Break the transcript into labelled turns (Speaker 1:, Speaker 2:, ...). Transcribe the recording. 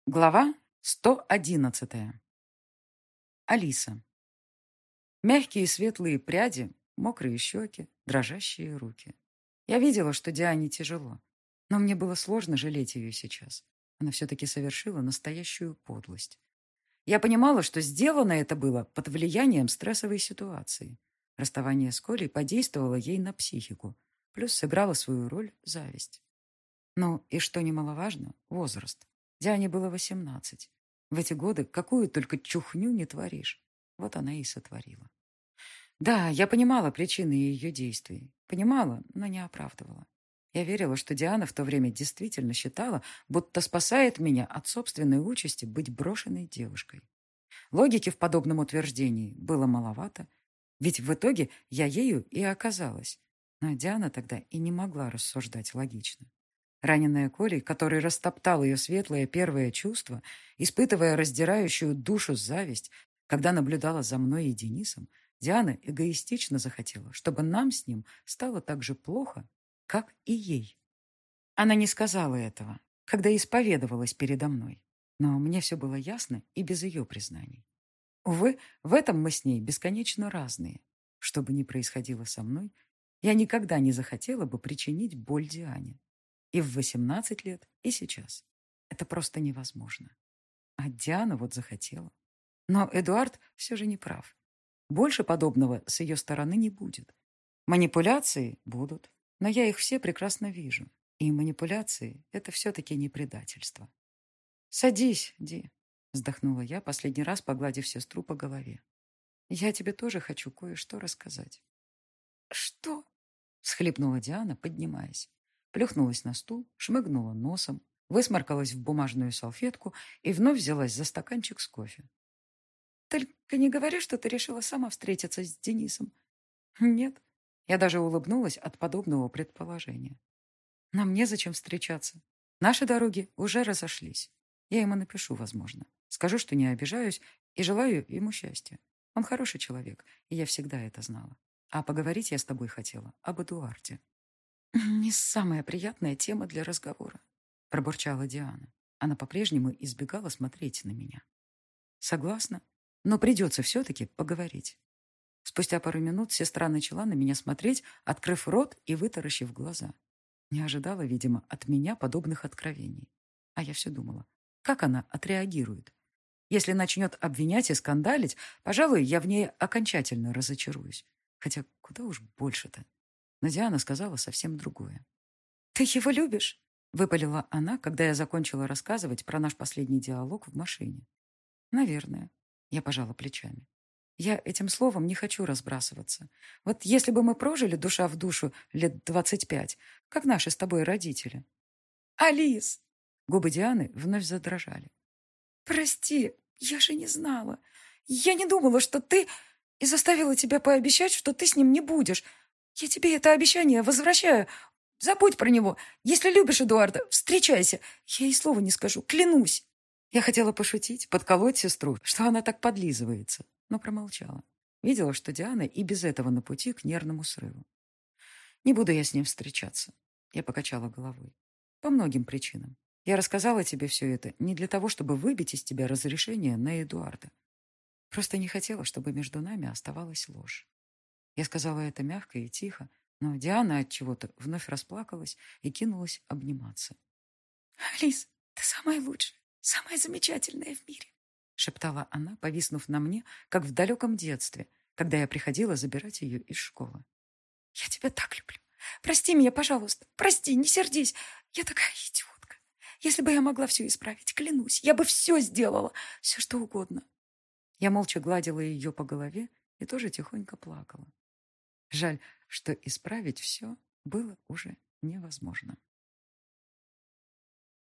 Speaker 1: Глава 111. Алиса. Мягкие светлые пряди, мокрые щеки, дрожащие руки. Я видела, что Диане тяжело, но мне было сложно жалеть ее сейчас. Она все-таки совершила настоящую подлость. Я понимала, что сделано это было под влиянием стрессовой ситуации. Расставание с Колей подействовало ей на психику, плюс сыграла свою роль зависть. Ну и что немаловажно, возраст. Диане было 18. В эти годы какую только чухню не творишь. Вот она и сотворила. Да, я понимала причины ее действий. Понимала, но не оправдывала. Я верила, что Диана в то время действительно считала, будто спасает меня от собственной участи быть брошенной девушкой. Логики в подобном утверждении было маловато, ведь в итоге я ею и оказалась. Но Диана тогда и не могла рассуждать логично. Раненая Колей, который растоптал ее светлое первое чувство, испытывая раздирающую душу зависть, когда наблюдала за мной и Денисом, Диана эгоистично захотела, чтобы нам с ним стало так же плохо, как и ей. Она не сказала этого, когда исповедовалась передо мной, но мне все было ясно и без ее признаний. Увы, в этом мы с ней бесконечно разные. Что бы ни происходило со мной, я никогда не захотела бы причинить боль Диане. И в 18 лет, и сейчас. Это просто невозможно. А Диана вот захотела. Но Эдуард все же не прав. Больше подобного с ее стороны не будет. Манипуляции будут, но я их все прекрасно вижу. И манипуляции — это все-таки не предательство. «Садись, Ди», — вздохнула я, последний раз погладив сестру по голове. «Я тебе тоже хочу кое-что рассказать». «Что?» — всхлипнула Диана, поднимаясь. Плюхнулась на стул, шмыгнула носом, высморкалась в бумажную салфетку и вновь взялась за стаканчик с кофе. «Только не говори, что ты решила сама встретиться с Денисом». «Нет». Я даже улыбнулась от подобного предположения. «Нам незачем встречаться. Наши дороги уже разошлись. Я ему напишу, возможно. Скажу, что не обижаюсь и желаю ему счастья. Он хороший человек, и я всегда это знала. А поговорить я с тобой хотела об Эдуарде». «Не самая приятная тема для разговора», — пробурчала Диана. Она по-прежнему избегала смотреть на меня. «Согласна, но придется все-таки поговорить». Спустя пару минут сестра начала на меня смотреть, открыв рот и вытаращив глаза. Не ожидала, видимо, от меня подобных откровений. А я все думала, как она отреагирует. Если начнет обвинять и скандалить, пожалуй, я в ней окончательно разочаруюсь. Хотя куда уж больше-то. Но Диана сказала совсем другое. «Ты его любишь?» — выпалила она, когда я закончила рассказывать про наш последний диалог в машине. «Наверное». Я пожала плечами. «Я этим словом не хочу разбрасываться. Вот если бы мы прожили душа в душу лет 25, как наши с тобой родители». «Алис!» Губы Дианы вновь задрожали. «Прости, я же не знала. Я не думала, что ты... И заставила тебя пообещать, что ты с ним не будешь. Я тебе это обещание возвращаю. Забудь про него. Если любишь Эдуарда, встречайся. Я ей слова не скажу, клянусь». Я хотела пошутить, подколоть сестру, что она так подлизывается, но промолчала. Видела, что Диана и без этого на пути к нервному срыву. «Не буду я с ним встречаться», — я покачала головой. «По многим причинам. Я рассказала тебе все это не для того, чтобы выбить из тебя разрешение на Эдуарда. Просто не хотела, чтобы между нами оставалась ложь». Я сказала это мягко и тихо, но Диана от чего-то вновь расплакалась и кинулась обниматься. «Алис, ты самая лучшая, самая замечательная в мире», шептала она, повиснув на мне, как в далеком детстве, когда я приходила забирать ее из школы. «Я тебя так люблю. Прости меня, пожалуйста. Прости, не сердись. Я такая идиотка. Если бы я могла все исправить, клянусь, я бы все сделала, все что угодно». Я молча гладила ее по голове и тоже тихонько плакала. Жаль, что исправить все было уже невозможно.